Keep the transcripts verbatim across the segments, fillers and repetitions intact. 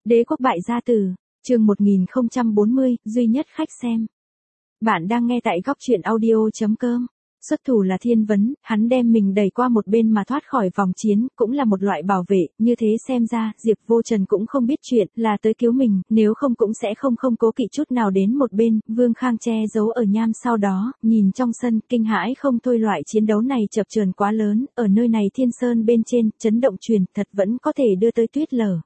Đế quốc bại gia tử, chương một nghìn không trăm bốn mươi, duy nhất khách xem. Bạn đang nghe tại góc truyện audio.com. Xuất thủ là Thiên Vấn, hắn đem mình đẩy qua một bên mà thoát khỏi vòng chiến, cũng là một loại bảo vệ, như thế xem ra, Diệp Vô Trần cũng không biết chuyện, là tới cứu mình, nếu không cũng sẽ không không cố kỵ chút nào đến một bên, Vương Khang che giấu ở nham sau đó, nhìn trong sân, kinh hãi không thôi, loại chiến đấu này chập chờn quá lớn, ở nơi này Thiên Sơn bên trên, chấn động truyền, thật vẫn có thể đưa tới tuyết lở.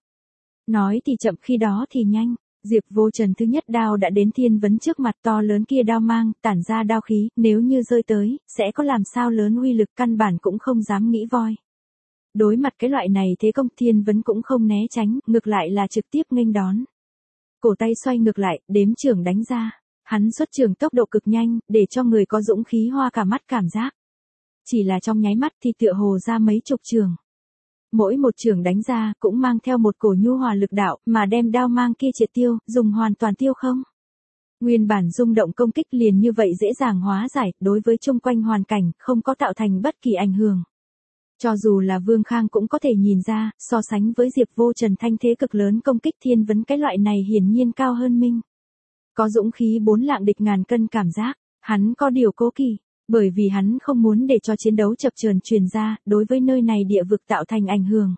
Nói thì chậm khi đó thì nhanh. Diệp Vô Trần thứ nhất đao đã đến Thiên Vấn trước mặt, to lớn kia đao mang, tản ra đao khí, nếu như rơi tới, sẽ có làm sao lớn uy lực, căn bản cũng không dám nghĩ voi. Đối mặt cái loại này thế công, Thiên Vấn cũng không né tránh, ngược lại là trực tiếp nghênh đón. Cổ tay xoay ngược lại, đếm trưởng đánh ra. Hắn xuất trường tốc độ cực nhanh, để cho người có dũng khí hoa cả mắt cảm giác. Chỉ là trong nháy mắt thì tựa hồ ra mấy chục trường. Mỗi một trường đánh ra cũng mang theo một cổ nhu hòa lực đạo mà đem đao mang kia triệt tiêu, dùng hoàn toàn tiêu không. Nguyên bản rung động công kích liền như vậy dễ dàng hóa giải, đối với chung quanh hoàn cảnh không có tạo thành bất kỳ ảnh hưởng. Cho dù là Vương Khang cũng có thể nhìn ra, so sánh với Diệp Vô Trần thanh thế cực lớn công kích Thiên Vấn, cái loại này hiển nhiên cao hơn mình. Có dũng khí bốn lạng địch ngàn cân cảm giác, hắn có điều cố kỵ. Bởi vì hắn không muốn để cho chiến đấu chập chờn truyền ra, đối với nơi này địa vực tạo thành ảnh hưởng.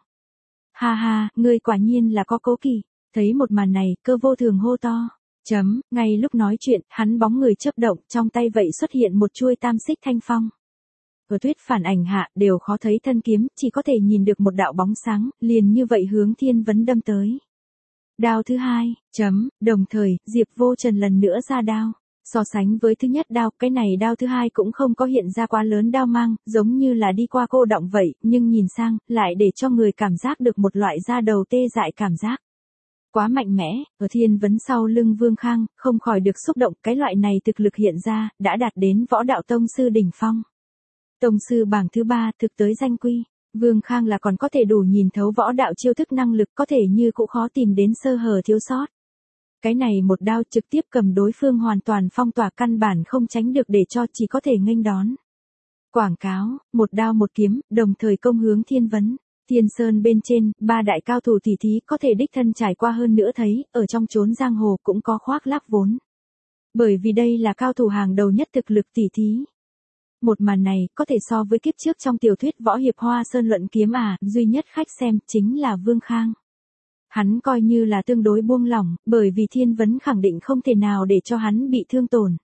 Ha ha, ngươi quả nhiên là có cố kỵ. Thấy một màn này, Cơ Vô Thường hô to. Chấm, ngay lúc nói chuyện, hắn bóng người chớp động, trong tay vậy xuất hiện một chuôi tam xích thanh phong. Ở tuyết phản ảnh hạ, đều khó thấy thân kiếm, chỉ có thể nhìn được một đạo bóng sáng, liền như vậy hướng Thiên Vấn đâm tới. Đao thứ hai, chấm, đồng thời, Diệp Vô Trần lần nữa ra đao. So sánh với thứ nhất đao, cái này đao thứ hai cũng không có hiện ra quá lớn đao mang, giống như là đi qua cô động vậy, nhưng nhìn sang, lại để cho người cảm giác được một loại da đầu tê dại cảm giác. Quá mạnh mẽ, ở Thiên Vấn sau lưng Vương Khang, không khỏi được xúc động, cái loại này thực lực hiện ra, đã đạt đến võ đạo tông sư đỉnh phong. Tông sư bảng thứ ba, thực tới danh quy. Vương Khang là còn có thể đủ nhìn thấu võ đạo chiêu thức năng lực, có thể như cũng khó tìm đến sơ hở thiếu sót. Cái này một đao trực tiếp cầm đối phương hoàn toàn phong tỏa, căn bản không tránh được để cho chỉ có thể nghênh đón. Quảng cáo, một đao một kiếm, đồng thời công hướng Thiên Vấn. Thiên Sơn bên trên, ba đại cao thủ tỷ thí có thể đích thân trải qua hơn nữa thấy, ở trong chốn giang hồ cũng có khoác lác vốn. Bởi vì đây là cao thủ hàng đầu nhất thực lực tỷ thí. Một màn này có thể so với kiếp trước trong tiểu thuyết võ hiệp Hoa Sơn luận kiếm à, duy nhất khách xem chính là Vương Khang. Hắn coi như là tương đối buông lỏng, bởi vì Thiên Vấn khẳng định không thể nào để cho hắn bị thương tổn.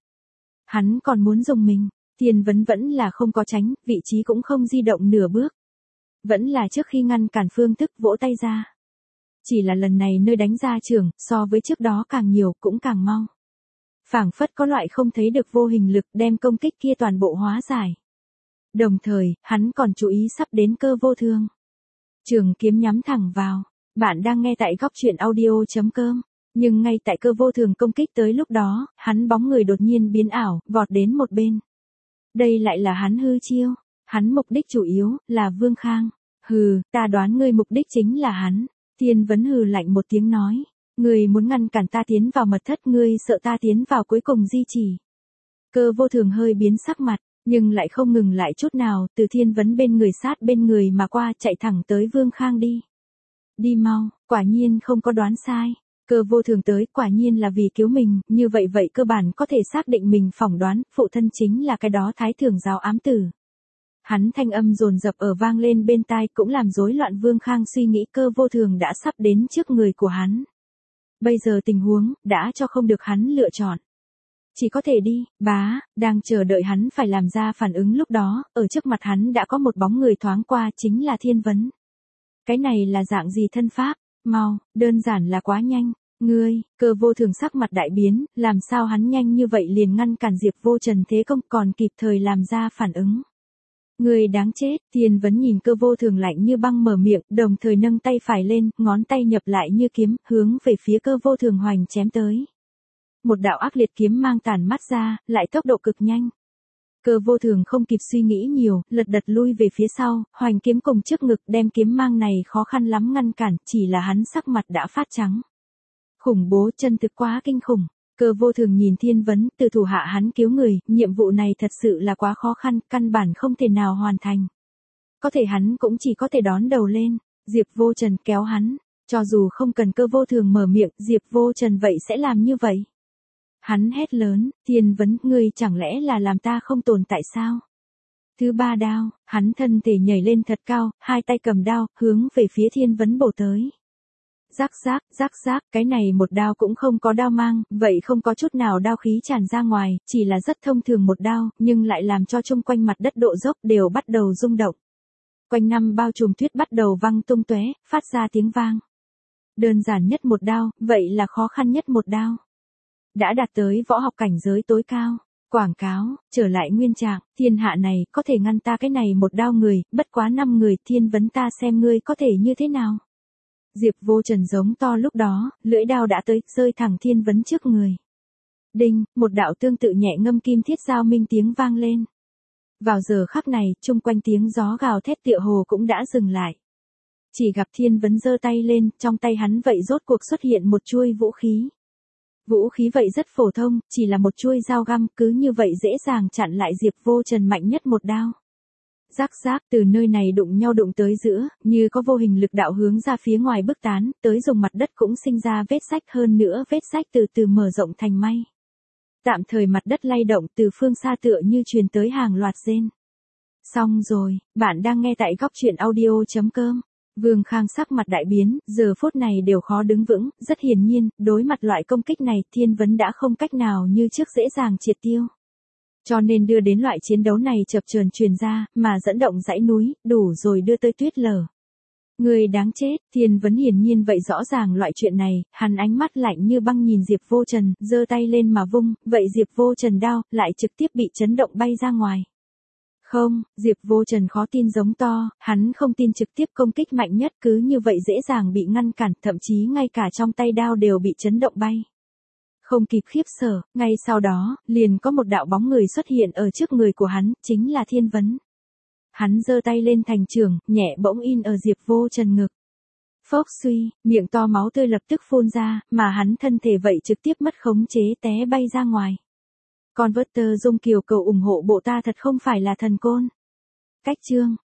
Hắn còn muốn dùng mình, Thiên Vấn vẫn là không có tránh, vị trí cũng không di động nửa bước. Vẫn là trước khi ngăn cản phương thức vỗ tay ra. Chỉ là lần này nơi đánh ra trường, so với trước đó càng nhiều, cũng càng mau. Phảng phất có loại không thấy được vô hình lực đem công kích kia toàn bộ hóa giải. Đồng thời, hắn còn chú ý sắp đến Cơ Vô Thường. Trường kiếm nhắm thẳng vào. Bạn đang nghe tại góc truyện audio.com. Nhưng ngay tại Cơ Vô Thường công kích tới lúc đó, hắn bóng người đột nhiên biến ảo, vọt đến một bên. Đây lại là hắn hư chiêu. Hắn mục đích chủ yếu, là Vương Khang. Hừ, ta đoán ngươi mục đích chính là hắn. Thiên Vấn hừ lạnh một tiếng nói. Ngươi muốn ngăn cản ta tiến vào mật thất, ngươi sợ ta tiến vào cuối cùng di chỉ. Cơ Vô Thường hơi biến sắc mặt, nhưng lại không ngừng lại chút nào, từ Thiên Vấn bên người sát bên người mà qua, chạy thẳng tới Vương Khang đi. Đi mau, quả nhiên không có đoán sai. Cơ Vô Thường tới quả nhiên là vì cứu mình, như vậy vậy cơ bản có thể xác định mình phỏng đoán, phụ thân chính là cái đó Thái Thưởng giáo ám tử. Hắn thanh âm dồn dập ở vang lên bên tai cũng làm rối loạn Vương Khang suy nghĩ, Cơ Vô Thường đã sắp đến trước người của hắn. Bây giờ tình huống, đã cho không được hắn lựa chọn. Chỉ có thể đi, bá, đang chờ đợi hắn phải làm ra phản ứng lúc đó, ở trước mặt hắn đã có một bóng người thoáng qua, chính là Thiên Vấn. Cái này là dạng gì thân pháp? Mau, đơn giản là quá nhanh. Ngươi, Cơ Vô Thường sắc mặt đại biến, làm sao hắn nhanh như vậy liền ngăn cản Diệp Vô Trần thế công, còn kịp thời làm ra phản ứng. Ngươi đáng chết, Thiên Vấn nhìn Cơ Vô Thường lạnh như băng mở miệng, đồng thời nâng tay phải lên, ngón tay nhập lại như kiếm, hướng về phía Cơ Vô Thường hoành chém tới. Một đạo ác liệt kiếm mang tản mắt ra, lại tốc độ cực nhanh. Cơ Vô Thường không kịp suy nghĩ nhiều, lật đật lui về phía sau, hoành kiếm cùng trước ngực, đem kiếm mang này khó khăn lắm ngăn cản, chỉ là hắn sắc mặt đã phát trắng. Khủng bố, chân thực quá kinh khủng. Cơ Vô Thường nhìn Thiên Vấn, từ thủ hạ hắn cứu người, nhiệm vụ này thật sự là quá khó khăn, căn bản không thể nào hoàn thành. Có thể hắn cũng chỉ có thể đón đầu lên, Diệp Vô Trần kéo hắn. Cho dù không cần Cơ Vô Thường mở miệng, Diệp Vô Trần vậy sẽ làm như vậy. Hắn hét lớn, Thiên Vấn, ngươi chẳng lẽ là làm ta không tồn tại sao? Thứ ba đao, hắn thân thể nhảy lên thật cao, hai tay cầm đao, hướng về phía Thiên Vấn bổ tới. Rắc rác, rắc rác, cái này một đao cũng không có đao mang, vậy không có chút nào đao khí tràn ra ngoài, chỉ là rất thông thường một đao, nhưng lại làm cho chung quanh mặt đất độ dốc đều bắt đầu rung động. Quanh năm bao trùm tuyết bắt đầu văng tung tóe, phát ra tiếng vang. Đơn giản nhất một đao, vậy là khó khăn nhất một đao. Đã đạt tới võ học cảnh giới tối cao. Quảng cáo, trở lại nguyên trạng, thiên hạ này, có thể ngăn ta cái này một đao người, bất quá năm người, Thiên Vấn ta xem ngươi có thể như thế nào. Diệp Vô Trần giống to lúc đó, lưỡi đao đã tới, rơi thẳng Thiên Vấn trước người. Đinh, một đạo tương tự nhẹ ngâm kim thiết giao minh tiếng vang lên. Vào giờ khắc này, chung quanh tiếng gió gào thét tựa hồ cũng đã dừng lại. Chỉ gặp Thiên Vấn giơ tay lên, trong tay hắn vậy rốt cuộc xuất hiện một chuôi vũ khí. Vũ khí vậy rất phổ thông, chỉ là một chuôi dao găm, cứ như vậy dễ dàng chặn lại Diệp Vô Trần mạnh nhất một đao. Rắc rác, từ nơi này đụng nhau đụng tới giữa, như có vô hình lực đạo hướng ra phía ngoài bức tán, tới dùng mặt đất cũng sinh ra vết rách, hơn nữa vết rách từ từ mở rộng thành may. Tạm thời mặt đất lay động, từ phương xa tựa như truyền tới hàng loạt rên. Xong rồi, bạn đang nghe tại góc truyện audio chấm com. Vương Khang sắc mặt đại biến, giờ phút này đều khó đứng vững, rất hiển nhiên, đối mặt loại công kích này, Thiên Vấn đã không cách nào như trước dễ dàng triệt tiêu. Cho nên đưa đến loại chiến đấu này chập chờn truyền ra, mà dẫn động dãy núi, đủ rồi đưa tới tuyết lở. Người đáng chết, Thiên Vấn hiển nhiên vậy rõ ràng loại chuyện này, hắn ánh mắt lạnh như băng nhìn Diệp Vô Trần, giơ tay lên mà vung, vậy Diệp Vô Trần đao, lại trực tiếp bị chấn động bay ra ngoài. Không, Diệp Vô Trần khó tin giống to, hắn không tin trực tiếp công kích mạnh nhất cứ như vậy dễ dàng bị ngăn cản, thậm chí ngay cả trong tay đao đều bị chấn động bay. Không kịp khiếp sợ, ngay sau đó, liền có một đạo bóng người xuất hiện ở trước người của hắn, chính là Thiên Vấn. Hắn giơ tay lên thành trường, nhẹ bỗng in ở Diệp Vô Trần ngực. Phốc suy, miệng to máu tươi lập tức phun ra, mà hắn thân thể vậy trực tiếp mất khống chế té bay ra ngoài. Con vớt tơ Dung Kiều cầu ủng hộ bộ ta thật không phải là thần côn. Cách chương